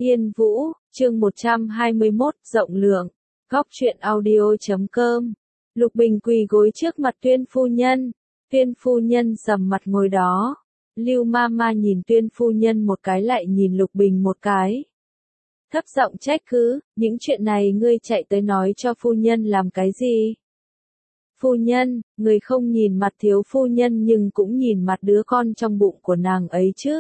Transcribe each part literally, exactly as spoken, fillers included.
Yên Vũ, chương một trăm hai mươi mốt, rộng lượng, góc truyện audio chấm com. Lục Bình quỳ gối trước mặt Tuyên phu nhân, Tuyên phu nhân sầm mặt ngồi đó. Lưu Mama nhìn Tuyên phu nhân một cái lại nhìn Lục Bình một cái. Thấp giọng trách cứ, những chuyện này ngươi chạy tới nói cho phu nhân làm cái gì? Phu nhân, người không nhìn mặt thiếu phu nhân nhưng cũng nhìn mặt đứa con trong bụng của nàng ấy chứ.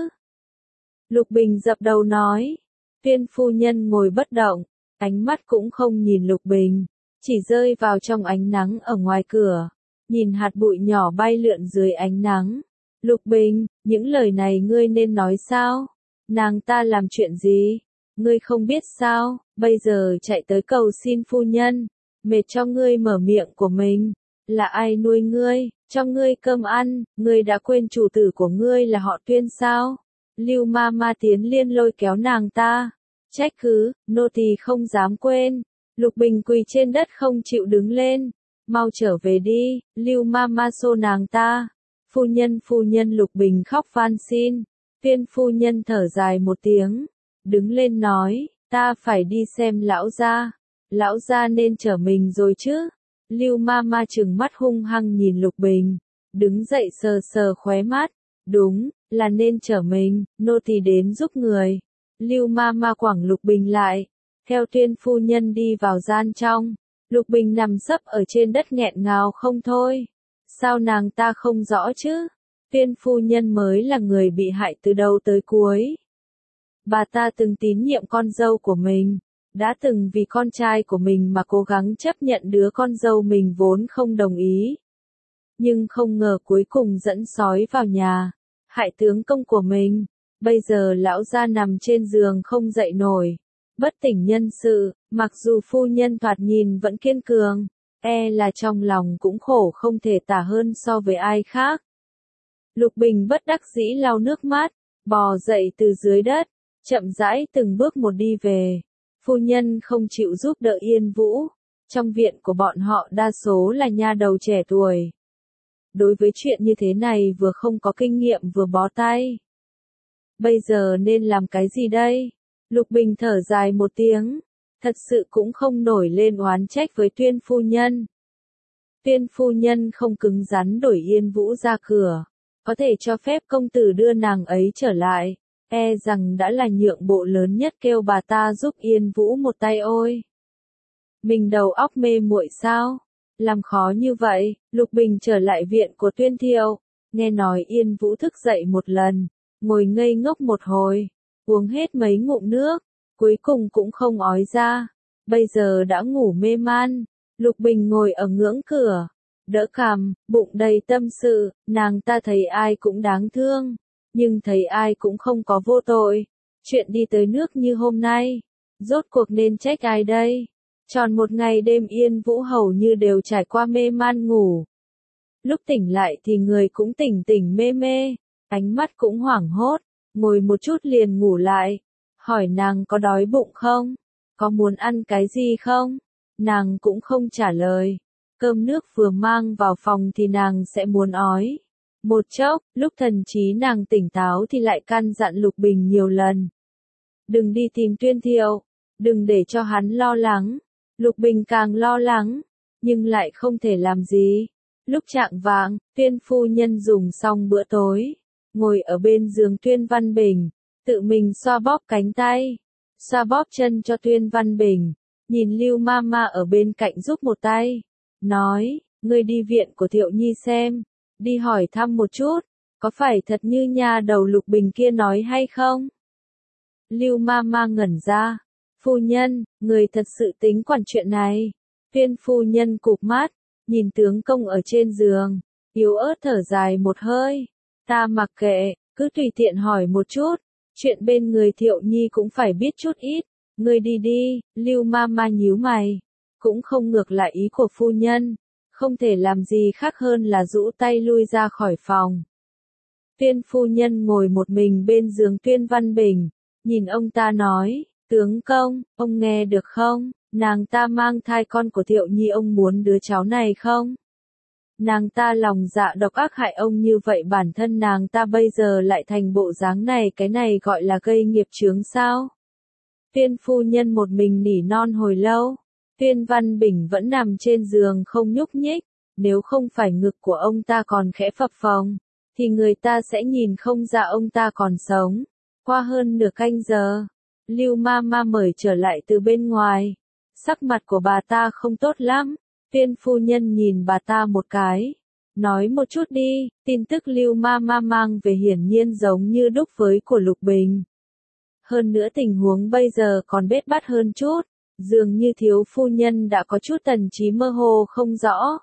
Lục Bình dập đầu nói. Tuyên phu nhân ngồi bất động, ánh mắt cũng không nhìn Lục Bình, chỉ rơi vào trong ánh nắng ở ngoài cửa, nhìn hạt bụi nhỏ bay lượn dưới ánh nắng. Lục Bình, những lời này ngươi nên nói sao? Nàng ta làm chuyện gì? Ngươi không biết sao, bây giờ chạy tới cầu xin phu nhân, mệt cho ngươi mở miệng của mình. Là ai nuôi ngươi, cho ngươi cơm ăn, ngươi đã quên chủ tử của ngươi là họ Tuyên sao? Lưu Mama tiến liên lôi kéo nàng ta, trách cứ, nô tỳ không dám quên. Lục Bình quỳ trên đất không chịu đứng lên, mau trở về đi. Lưu Mama xô nàng ta. Phu nhân phu nhân Lục Bình khóc van xin. Tuyên phu nhân thở dài một tiếng, đứng lên nói, ta phải đi xem lão gia. Lão gia nên chở mình rồi chứ? Lưu Mama trừng mắt hung hăng nhìn Lục Bình, đứng dậy sờ sờ khóe mắt, đúng, là nên chở mình, nô tỳ đến giúp người. Lưu Mama quẳng Lục Bình lại, theo Tuyên phu nhân đi vào gian trong. Lục Bình nằm sấp ở trên đất nghẹn ngào không thôi. Sao nàng ta không rõ chứ? Tuyên phu nhân mới là người bị hại từ đầu tới cuối. Bà ta từng tín nhiệm con dâu của mình, đã từng vì con trai của mình mà cố gắng chấp nhận đứa con dâu mình vốn không đồng ý. Nhưng không ngờ cuối cùng dẫn sói vào nhà, hại tướng công của mình. Bây giờ lão gia nằm trên giường không dậy nổi, bất tỉnh nhân sự, mặc dù phu nhân thoạt nhìn vẫn kiên cường, e là trong lòng cũng khổ không thể tả hơn so với ai khác. Lục Bình bất đắc dĩ lau nước mắt, bò dậy từ dưới đất, chậm rãi từng bước một đi về. Phu nhân không chịu giúp đỡ Yên Vũ, trong viện của bọn họ đa số là nha đầu trẻ tuổi. Đối với chuyện như thế này vừa không có kinh nghiệm vừa bó tay. Bây giờ nên làm cái gì đây? Lục Bình thở dài một tiếng, thật sự cũng không nổi lên oán trách với Tuyên phu nhân. Tuyên phu nhân không cứng rắn đuổi Yên Vũ ra cửa, có thể cho phép công tử đưa nàng ấy trở lại, e rằng đã là nhượng bộ lớn nhất kêu bà ta giúp Yên Vũ một tay ôi. Mình đầu óc mê muội sao? Làm khó như vậy. Lục Bình trở lại viện của Tuyên Thiệu, nghe nói Yên Vũ thức dậy một lần, ngồi ngây ngốc một hồi, uống hết mấy ngụm nước, cuối cùng cũng không ói ra, bây giờ đã ngủ mê man. Lục Bình ngồi ở ngưỡng cửa, đỡ cằm, bụng đầy tâm sự, nàng ta thấy ai cũng đáng thương, nhưng thấy ai cũng không có vô tội. Chuyện đi tới nước như hôm nay, rốt cuộc nên trách ai đây? Tròn một ngày đêm Yên Vũ hầu như đều trải qua mê man ngủ. Lúc tỉnh lại thì người cũng tỉnh tỉnh mê mê, ánh mắt cũng hoảng hốt, ngồi một chút liền ngủ lại. Hỏi nàng có đói bụng không? Có muốn ăn cái gì không? Nàng cũng không trả lời. Cơm nước vừa mang vào phòng thì nàng sẽ muốn ói. Một chốc, lúc thần trí nàng tỉnh táo thì lại căn dặn Lục Bình nhiều lần. Đừng đi tìm Tuyên Thiệu, đừng để cho hắn lo lắng. Lục Bình càng lo lắng, nhưng lại không thể làm gì. Lúc chạng vạng, Tuyên phu nhân dùng xong bữa tối, ngồi ở bên giường Tuyên Văn Bình, tự mình xoa bóp cánh tay, xoa bóp chân cho Tuyên Văn Bình, nhìn Lưu Mama ở bên cạnh giúp một tay, nói, ngươi đi viện của Thiệu Nhi xem, đi hỏi thăm một chút, có phải thật như nha đầu Lục Bình kia nói hay không? Lưu Mama ngẩn ra, phu nhân, người thật sự tính quản chuyện này. Tuyên phu nhân cụp mắt, nhìn tướng công ở trên giường, yếu ớt thở dài một hơi, ta mặc kệ, cứ tùy tiện hỏi một chút, chuyện bên người Thiệu Nhi cũng phải biết chút ít, ngươi đi đi. Lưu Mama nhíu mày, cũng không ngược lại ý của phu nhân, không thể làm gì khác hơn là rũ tay lui ra khỏi phòng. Tuyên phu nhân ngồi một mình bên giường Tuyên Văn Bình, nhìn ông ta nói, tướng công, ông nghe được không? Nàng ta mang thai con của Thiệu Nhi, ông muốn đứa cháu này không? Nàng ta lòng dạ độc ác hại ông như vậy, bản thân nàng ta bây giờ lại thành bộ dáng này, cái này gọi là gây nghiệp chướng sao? Tuyên phu nhân một mình nỉ non hồi lâu. Tuyên Văn Bình vẫn nằm trên giường không nhúc nhích, nếu không phải ngực của ông ta còn khẽ phập phồng, thì người ta sẽ nhìn không ra ông ta còn sống. Qua hơn nửa canh giờ, Lưu Ma Ma mời trở lại từ bên ngoài. Sắc mặt của bà ta không tốt lắm. Tuyên phu nhân nhìn bà ta một cái. Nói một chút đi, tin tức Lưu Ma Ma mang về hiển nhiên giống như đúc với của Lục Bình. Hơn nữa tình huống bây giờ còn bết bát hơn chút, dường như thiếu phu nhân đã có chút tần trí mơ hồ không rõ.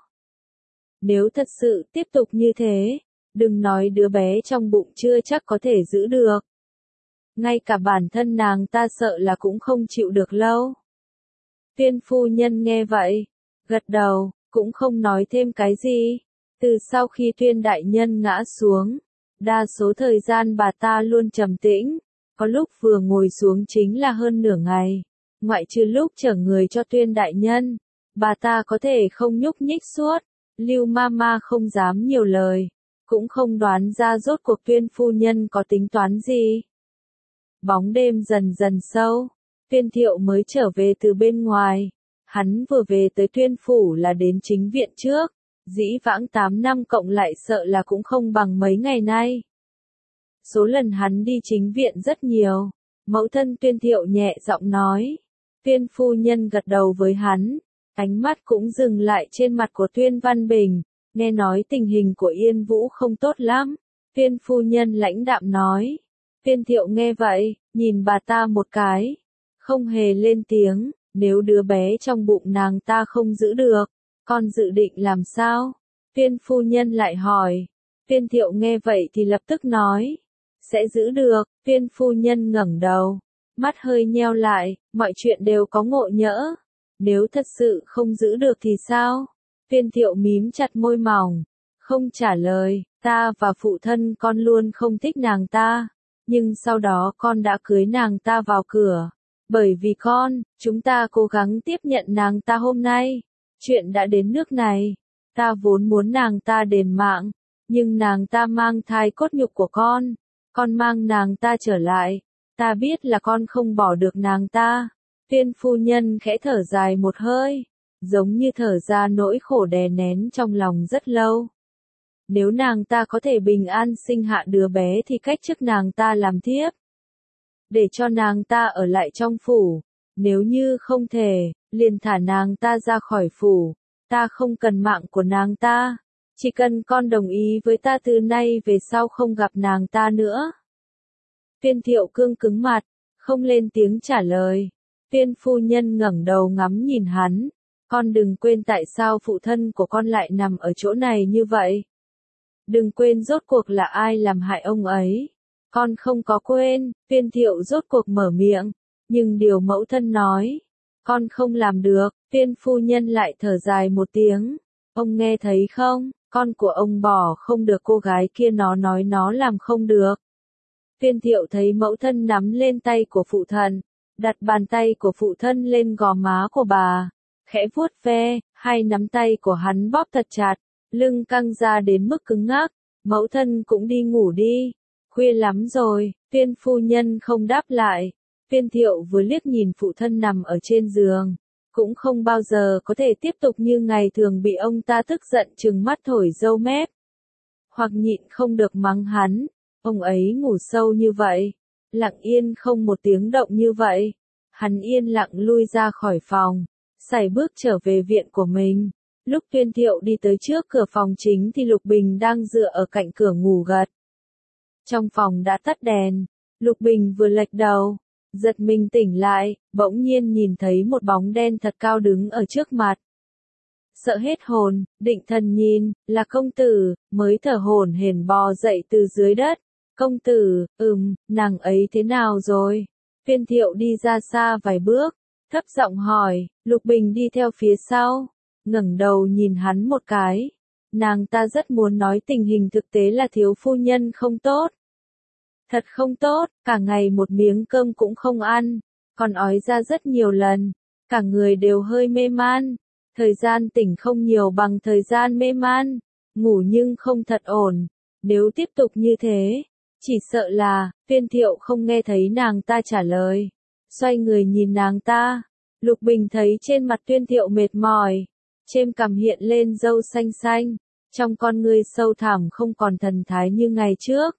Nếu thật sự tiếp tục như thế, đừng nói đứa bé trong bụng chưa chắc có thể giữ được. Ngay cả bản thân nàng ta sợ là cũng không chịu được lâu. Tuyên phu nhân nghe vậy, gật đầu, cũng không nói thêm cái gì. Từ sau khi Tuyên đại nhân ngã xuống, đa số thời gian bà ta luôn trầm tĩnh, có lúc vừa ngồi xuống chính là hơn nửa ngày. Ngoại trừ lúc chở người cho Tuyên đại nhân, bà ta có thể không nhúc nhích suốt. Lưu Ma Ma không dám nhiều lời, cũng không đoán ra rốt cuộc Tuyên phu nhân có tính toán gì. Bóng đêm dần dần sâu, Tuyên Thiệu mới trở về từ bên ngoài. Hắn vừa về tới Tuyên phủ là đến chính viện trước, dĩ vãng tám năm cộng lại sợ là cũng không bằng mấy ngày nay. Số lần hắn đi chính viện rất nhiều. Mẫu thân Tuyên Thiệu nhẹ giọng nói. Tuyên phu nhân gật đầu với hắn, ánh mắt cũng dừng lại trên mặt của Tuyên Văn Bình. Nghe nói tình hình của Yên Vũ không tốt lắm. Tuyên phu nhân lãnh đạm nói. Tuyên Thiệu nghe vậy, nhìn bà ta một cái, không hề lên tiếng. Nếu đứa bé trong bụng nàng ta không giữ được, con dự định làm sao? Tuyên phu nhân lại hỏi. Tuyên Thiệu nghe vậy thì lập tức nói. Sẽ giữ được. Tuyên phu nhân ngẩng đầu, mắt hơi nheo lại, mọi chuyện đều có ngộ nhỡ. Nếu thật sự không giữ được thì sao? Tuyên Thiệu mím chặt môi mỏng, không trả lời. Ta và phụ thân con luôn không thích nàng ta, nhưng sau đó con đã cưới nàng ta vào cửa. Bởi vì con, chúng ta cố gắng tiếp nhận nàng ta hôm nay. Chuyện đã đến nước này. Ta vốn muốn nàng ta đền mạng, nhưng nàng ta mang thai cốt nhục của con. Con mang nàng ta trở lại. Ta biết là con không bỏ được nàng ta. Tuyên phu nhân khẽ thở dài một hơi, giống như thở ra nỗi khổ đè nén trong lòng rất lâu. Nếu nàng ta có thể bình an sinh hạ đứa bé thì cách chức nàng ta làm thiếp, để cho nàng ta ở lại trong phủ. Nếu như không thể, liền thả nàng ta ra khỏi phủ. Ta không cần mạng của nàng ta, chỉ cần con đồng ý với ta từ nay về sau không gặp nàng ta nữa. Tuyên Thiệu cương cứng mặt, không lên tiếng trả lời. Tuyên phu nhân ngẩng đầu ngắm nhìn hắn. Con đừng quên tại sao phụ thân của con lại nằm ở chỗ này như vậy. Đừng quên rốt cuộc là ai làm hại ông ấy. Con không có quên. Tuyên Thiệu rốt cuộc mở miệng, nhưng điều mẫu thân nói, con không làm được. Tuyên phu nhân lại thở dài một tiếng. Ông nghe thấy không, con của ông bỏ không được cô gái kia, nó nói nó làm không được. Tuyên Thiệu thấy mẫu thân nắm lên tay của phụ thân, đặt bàn tay của phụ thân lên gò má của bà, khẽ vuốt ve, hai nắm tay của hắn bóp thật chặt, lưng căng ra đến mức cứng ngắc. Mẫu thân cũng đi ngủ đi, khuya lắm rồi. Tuyên phu nhân không đáp lại. Tuyên Thiệu vừa liếc nhìn phụ thân nằm ở trên giường, cũng không bao giờ có thể tiếp tục như ngày thường bị ông ta tức giận trừng mắt thổi râu mép, hoặc nhịn không được mắng hắn. Ông ấy ngủ sâu như vậy, lặng yên không một tiếng động như vậy. Hắn yên lặng lui ra khỏi phòng, sải bước trở về viện của mình. Lúc Tuyên Thiệu đi tới trước cửa phòng chính thì Lục Bình đang dựa ở cạnh cửa ngủ gật. Trong phòng đã tắt đèn, Lục Bình vừa lệch đầu, giật mình tỉnh lại, bỗng nhiên nhìn thấy một bóng đen thật cao đứng ở trước mặt. Sợ hết hồn, định thần nhìn, là công tử, mới thở hổn hển bò dậy từ dưới đất. Công tử, ừm, nàng ấy thế nào rồi? Tuyên Thiệu đi ra xa vài bước, thấp giọng hỏi. Lục Bình đi theo phía sau, ngẩng đầu nhìn hắn một cái. Nàng ta rất muốn nói tình hình thực tế là thiếu phu nhân không tốt. Thật không tốt, cả ngày một miếng cơm cũng không ăn, còn ói ra rất nhiều lần, cả người đều hơi mê man. Thời gian tỉnh không nhiều bằng thời gian mê man, ngủ nhưng không thật ổn. Nếu tiếp tục như thế, chỉ sợ là, Tuyên Thiệu không nghe thấy nàng ta trả lời. xoay người nhìn nàng ta. Lục Bình thấy trên mặt Tuyên Thiệu mệt mỏi, trên cằm hiện lên râu xanh xanh, trong con ngươi sâu thẳm không còn thần thái như ngày trước.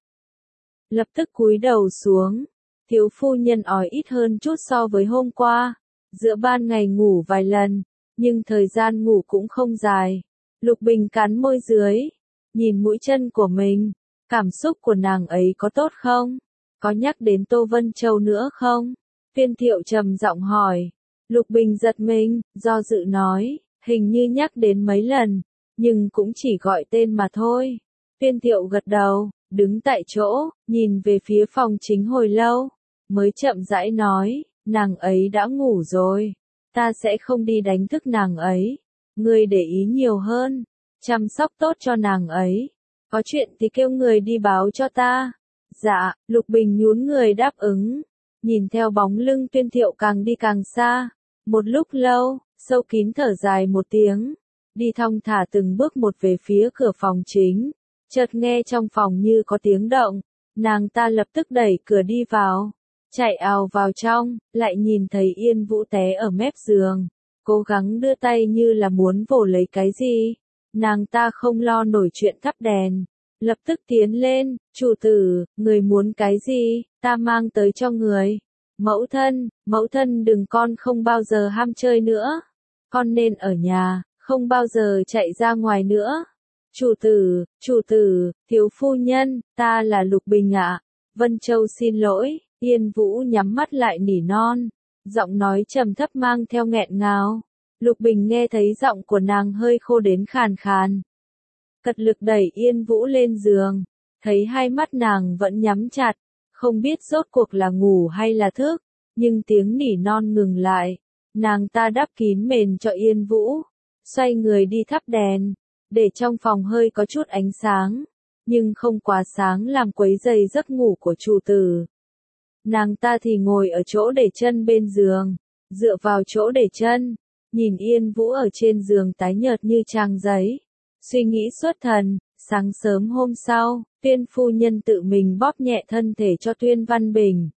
Lập tức cúi đầu xuống, thiếu phu nhân ói ít hơn chút so với hôm qua, giữa ban ngày ngủ vài lần, nhưng thời gian ngủ cũng không dài. Lục Bình cắn môi dưới, nhìn mũi chân của mình, cảm xúc của nàng ấy có tốt không? Có nhắc đến Tô Vân Châu nữa không? Tuyên Thiệu trầm giọng hỏi. Lục Bình giật mình, do dự nói, hình như nhắc đến mấy lần, nhưng cũng chỉ gọi tên mà thôi. Tuyên Thiệu gật đầu, đứng tại chỗ, nhìn về phía phòng chính hồi lâu, mới chậm rãi nói, nàng ấy đã ngủ rồi, ta sẽ không đi đánh thức nàng ấy, ngươi để ý nhiều hơn, chăm sóc tốt cho nàng ấy, có chuyện thì kêu người đi báo cho ta. Dạ, Lục Bình nhún người đáp ứng, nhìn theo bóng lưng Tuyên Thiệu càng đi càng xa, một lúc lâu, sâu kín thở dài một tiếng, đi thong thả từng bước một về phía cửa phòng chính. Chợt nghe trong phòng như có tiếng động, nàng ta lập tức đẩy cửa đi vào, chạy ào vào trong, lại nhìn thấy Yên Vũ té ở mép giường, cố gắng đưa tay như là muốn vồ lấy cái gì. Nàng ta không lo nổi chuyện thắp đèn, lập tức tiến lên, chủ tử, người muốn cái gì, ta mang tới cho người. Mẫu thân, mẫu thân đừng, con không bao giờ ham chơi nữa, con nên ở nhà, không bao giờ chạy ra ngoài nữa. Chủ tử, chủ tử, thiếu phu nhân, ta là Lục Bình ạ. Vân Châu xin lỗi. Yên Vũ nhắm mắt lại nỉ non, giọng nói trầm thấp mang theo nghẹn ngào. Lục Bình nghe thấy giọng của nàng hơi khô đến khàn khàn. Cật lực đẩy Yên Vũ lên giường, thấy hai mắt nàng vẫn nhắm chặt, không biết rốt cuộc là ngủ hay là thức, nhưng tiếng nỉ non ngừng lại. Nàng ta đắp kín mền cho Yên Vũ, xoay người đi thắp đèn, để trong phòng hơi có chút ánh sáng, nhưng không quá sáng làm quấy rầy giấc ngủ của chủ tử. Nàng ta thì ngồi ở chỗ để chân bên giường, dựa vào chỗ để chân, nhìn Yên Vũ ở trên giường tái nhợt như trang giấy, suy nghĩ xuất thần. Sáng sớm hôm sau, Tuyên phu nhân tự mình bóp nhẹ thân thể cho Tuyên Văn Bình.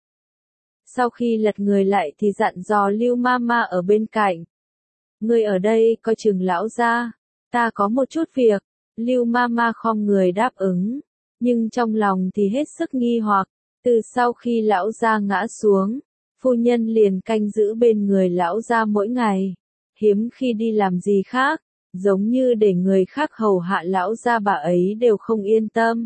Sau khi lật người lại thì dặn dò Lưu Mama ở bên cạnh. Người ở đây coi chừng lão gia, ta có một chút việc. Lưu Mama khom người đáp ứng, nhưng trong lòng thì hết sức nghi hoặc. Từ sau khi lão gia ngã xuống, phu nhân liền canh giữ bên người lão gia mỗi ngày, hiếm khi đi làm gì khác, giống như để người khác hầu hạ lão gia bà ấy đều không yên tâm.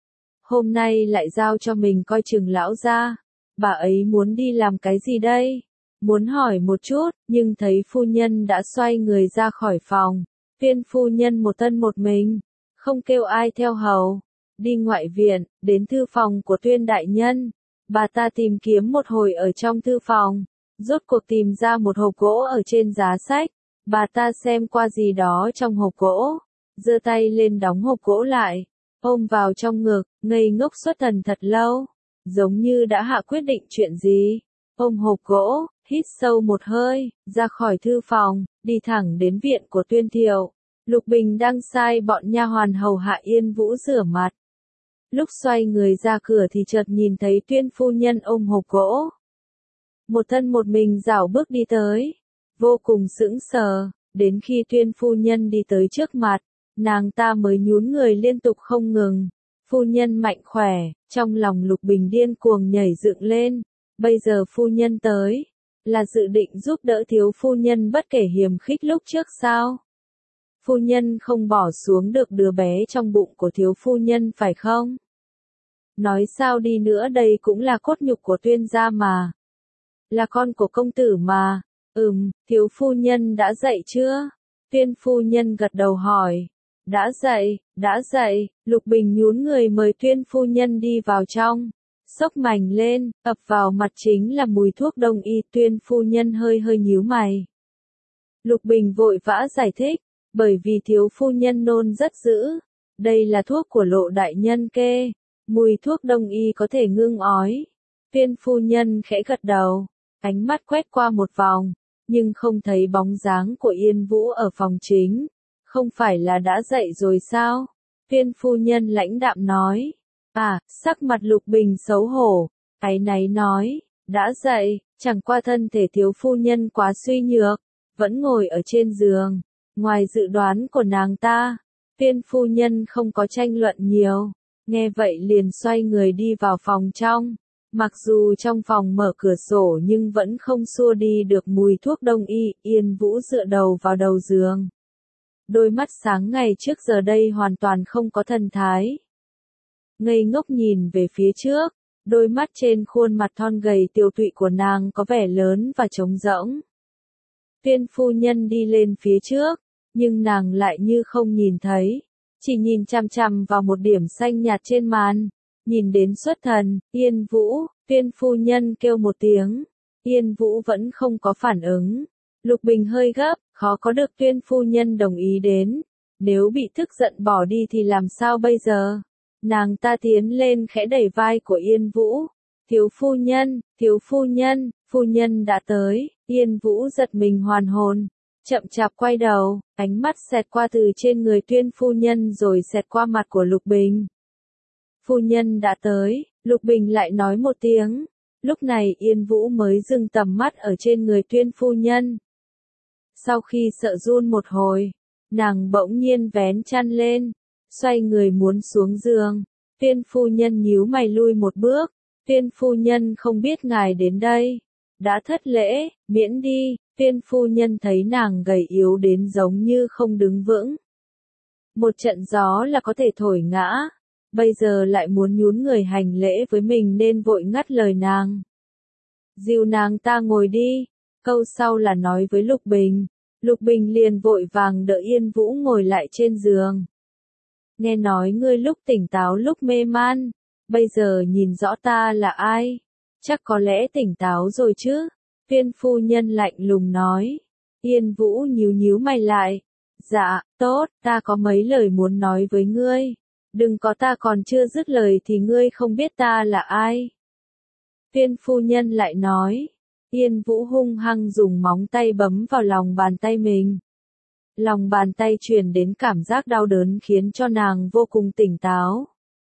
Hôm nay lại giao cho mình coi chừng lão gia, bà ấy muốn đi làm cái gì đây? Muốn hỏi một chút, nhưng thấy phu nhân đã xoay người ra khỏi phòng. Tuyên phu nhân một thân một mình, không kêu ai theo hầu, đi ngoại viện, đến thư phòng của Tuyên đại nhân. Bà ta tìm kiếm một hồi ở trong thư phòng, rốt cuộc tìm ra một hộp gỗ ở trên giá sách. Bà ta xem qua gì đó trong hộp gỗ, giơ tay lên đóng hộp gỗ lại, ôm vào trong ngực, ngây ngốc xuất thần thật lâu, giống như đã hạ quyết định chuyện gì. Ôm hộp gỗ, hít sâu một hơi, ra khỏi thư phòng, đi thẳng đến viện của Tuyên Thiệu. Lục Bình đang sai bọn nha hoàn hầu hạ Yên Vũ rửa mặt. Lúc xoay người ra cửa thì chợt nhìn thấy Tuyên phu nhân ôm hộp gỗ. Một thân một mình dảo bước đi tới, vô cùng sững sờ, đến khi Tuyên phu nhân đi tới trước mặt, nàng ta mới nhún người liên tục không ngừng. Phu nhân mạnh khỏe, trong lòng Lục Bình điên cuồng nhảy dựng lên, bây giờ phu nhân tới, là dự định giúp đỡ thiếu phu nhân bất kể hiềm khích lúc trước sao? Phu nhân không bỏ xuống được đứa bé trong bụng của thiếu phu nhân phải không? Nói sao đi nữa đây cũng là cốt nhục của Tuyên gia mà. Là con của công tử mà. Ừm, thiếu phu nhân đã dậy chưa? Tuyên phu nhân gật đầu hỏi. Đã dậy, đã dậy. Lục Bình nhún người mời Tuyên phu nhân đi vào trong. Xốc mảnh lên, ập vào mặt chính là mùi thuốc đông y. Tuyên phu nhân hơi hơi nhíu mày. Lục Bình vội vã giải thích, bởi vì thiếu phu nhân nôn rất dữ. Đây là thuốc của Lộ đại nhân kê. Mùi thuốc đông y có thể ngưng ói. Tuyên phu nhân khẽ gật đầu, ánh mắt quét qua một vòng, nhưng không thấy bóng dáng của Yên Vũ ở phòng chính. Không phải là đã dậy rồi sao? Tuyên phu nhân lãnh đạm nói. À, sắc mặt Lục Bình xấu hổ, áy náy nói, đã dậy, Chẳng qua thân thể thiếu phu nhân quá suy nhược, vẫn ngồi ở trên giường. Ngoài dự đoán của nàng ta, Tuyên phu nhân không có tranh luận nhiều, nghe vậy liền xoay người đi vào phòng trong. Mặc dù trong phòng mở cửa sổ nhưng vẫn không xua đi được mùi thuốc đông y. Yên Vũ dựa đầu vào đầu giường. Đôi mắt sáng ngày trước giờ đây hoàn toàn không có thần thái. Ngây ngốc nhìn về phía trước, đôi mắt trên khuôn mặt thon gầy tiều tụy của nàng có vẻ lớn và trống rỗng. Tuyên phu nhân đi lên phía trước, nhưng nàng lại như không nhìn thấy, chỉ nhìn chằm chằm vào một điểm xanh nhạt trên màn, nhìn đến xuất thần. Yên Vũ, Tuyên phu nhân kêu một tiếng, Yên Vũ vẫn không có phản ứng. Lục Bình hơi gấp, khó có được Tuyên phu nhân đồng ý đến, nếu bị tức giận bỏ đi thì làm sao bây giờ? Nàng ta tiến lên khẽ đẩy vai của Yên Vũ, thiếu phu nhân, thiếu phu nhân, phu nhân đã tới. Yên Vũ giật mình hoàn hồn, chậm chạp quay đầu, ánh mắt xẹt qua từ trên người Tuyên phu nhân rồi xẹt qua mặt của Lục Bình. Phu nhân đã tới, Lục Bình lại nói một tiếng, lúc này Yên Vũ mới dừng tầm mắt ở trên người Tuyên phu nhân. Sau khi sợ run một hồi, nàng bỗng nhiên vén chăn lên, xoay người muốn xuống giường. Tuyên phu nhân nhíu mày lui một bước, Tuyên phu nhân không biết ngài đến đây, đã thất lễ, miễn đi. Tuyên phu nhân thấy nàng gầy yếu đến giống như không đứng vững. Một trận gió là có thể thổi ngã, bây giờ lại muốn nhún người hành lễ với mình nên vội ngắt lời nàng. Dìu nàng ta ngồi đi, câu sau là nói với Lục Bình. Lục Bình liền vội vàng đỡ Yên Vũ ngồi lại trên giường. Nghe nói ngươi lúc tỉnh táo lúc mê man, bây giờ nhìn rõ ta là ai, chắc có lẽ tỉnh táo rồi chứ. Tuyên phu nhân lạnh lùng nói. Yên Vũ nhíu nhíu mày lại. Dạ, tốt, ta có mấy lời muốn nói với ngươi. Đừng có ta còn chưa dứt lời thì ngươi không biết ta là ai. Tuyên phu nhân lại nói. Yên Vũ hung hăng dùng móng tay bấm vào lòng bàn tay mình. Lòng bàn tay truyền đến cảm giác đau đớn khiến cho nàng vô cùng tỉnh táo.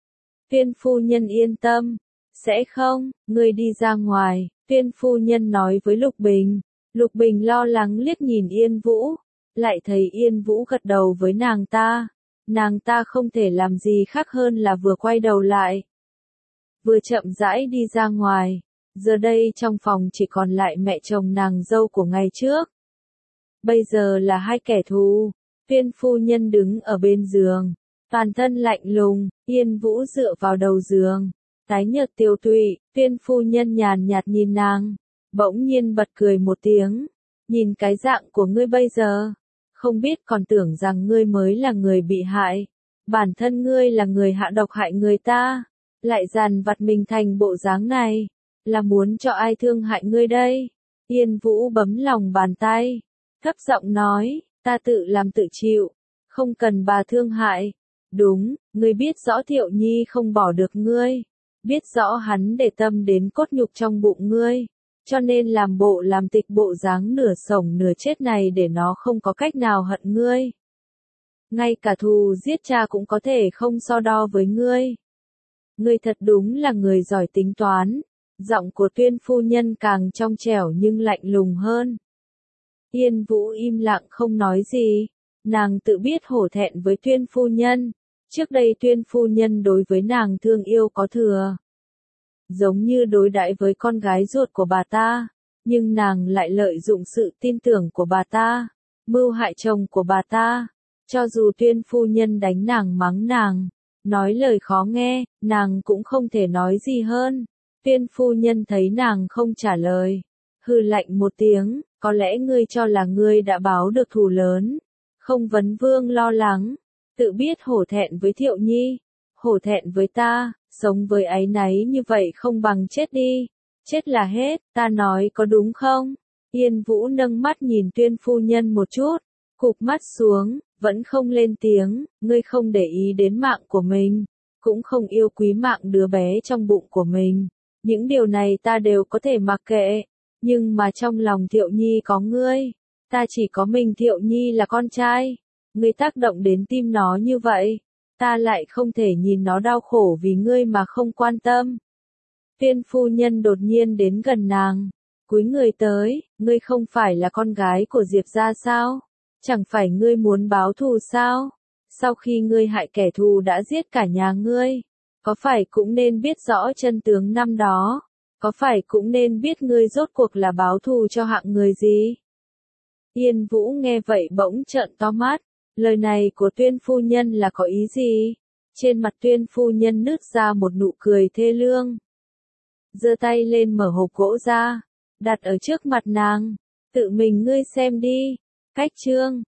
Tuyên phu nhân yên tâm. Sẽ không, ngươi đi ra ngoài. Tuyên phu nhân nói với Lục Bình. Lục Bình lo lắng liếc nhìn Yên Vũ, lại thấy Yên Vũ gật đầu với nàng ta. Nàng ta không thể làm gì khác hơn là vừa quay đầu lại, vừa chậm rãi đi ra ngoài. Giờ đây trong phòng chỉ còn lại mẹ chồng nàng dâu của ngày trước. Bây giờ là hai kẻ thù. Tuyên phu nhân đứng ở bên giường, toàn thân lạnh lùng. Yên Vũ dựa vào đầu giường, tái nhợt tiều tụy. Tuyên phu nhân nhàn nhạt nhìn nàng, bỗng nhiên bật cười một tiếng. Nhìn cái dạng của ngươi bây giờ, không biết còn tưởng rằng ngươi mới là người bị hại. Bản thân ngươi là người hạ độc hại người ta, lại dằn vặt mình thành bộ dáng này, là muốn cho ai thương hại ngươi đây? Yên Vũ bấm lòng bàn tay, thấp giọng nói, ta tự làm tự chịu, không cần bà thương hại. Đúng, ngươi biết rõ Thiệu Nhi không bỏ được ngươi, biết rõ hắn để tâm đến cốt nhục trong bụng ngươi, cho nên làm bộ làm tịch bộ dáng nửa sống nửa chết này để nó không có cách nào hận ngươi. Ngay cả thù giết cha cũng có thể không so đo với ngươi. Ngươi thật đúng là người giỏi tính toán. Giọng của Tuyên phu nhân càng trong trẻo nhưng lạnh lùng hơn. Yên Vũ im lặng không nói gì. Nàng tự biết hổ thẹn với Tuyên phu nhân. Trước đây Tuyên phu nhân đối với nàng thương yêu có thừa, giống như đối đãi với con gái ruột của bà ta, nhưng nàng lại lợi dụng sự tin tưởng của bà ta, mưu hại chồng của bà ta. Cho dù Tuyên phu nhân đánh nàng mắng nàng, nói lời khó nghe, nàng cũng không thể nói gì hơn. Tuyên phu nhân thấy nàng không trả lời, hừ lạnh một tiếng, có lẽ ngươi cho là ngươi đã báo được thù lớn. Không vấn vương lo lắng, tự biết hổ thẹn với Thiệu Nhi, hổ thẹn với ta, sống với áy náy như vậy không bằng chết đi, chết là hết, ta nói có đúng không? Yên Vũ nâng mắt nhìn Tuyên phu nhân một chút, cụp mắt xuống, vẫn không lên tiếng. Ngươi không để ý đến mạng của mình, cũng không yêu quý mạng đứa bé trong bụng của mình. Những điều này ta đều có thể mặc kệ, nhưng mà trong lòng Thiệu Nhi có ngươi, ta chỉ có mình Thiệu Nhi là con trai. Ngươi tác động đến tim nó như vậy, ta lại không thể nhìn nó đau khổ vì ngươi mà không quan tâm. Tuyên phu nhân đột nhiên đến gần nàng, cúi người tới, ngươi không phải là con gái của Diệp gia sao? Chẳng phải ngươi muốn báo thù sao? Sau khi ngươi hại kẻ thù đã giết cả nhà ngươi, có phải cũng nên biết rõ chân tướng năm đó? Có phải cũng nên biết ngươi rốt cuộc là báo thù cho hạng người gì? Yên Vũ nghe vậy bỗng trợn to mắt, lời này của Tuyên phu nhân là có ý gì? Trên mặt Tuyên phu nhân nứt ra một nụ cười thê lương. Giơ tay lên mở hộp gỗ ra, đặt ở trước mặt nàng, tự mình ngươi xem đi. Cách chương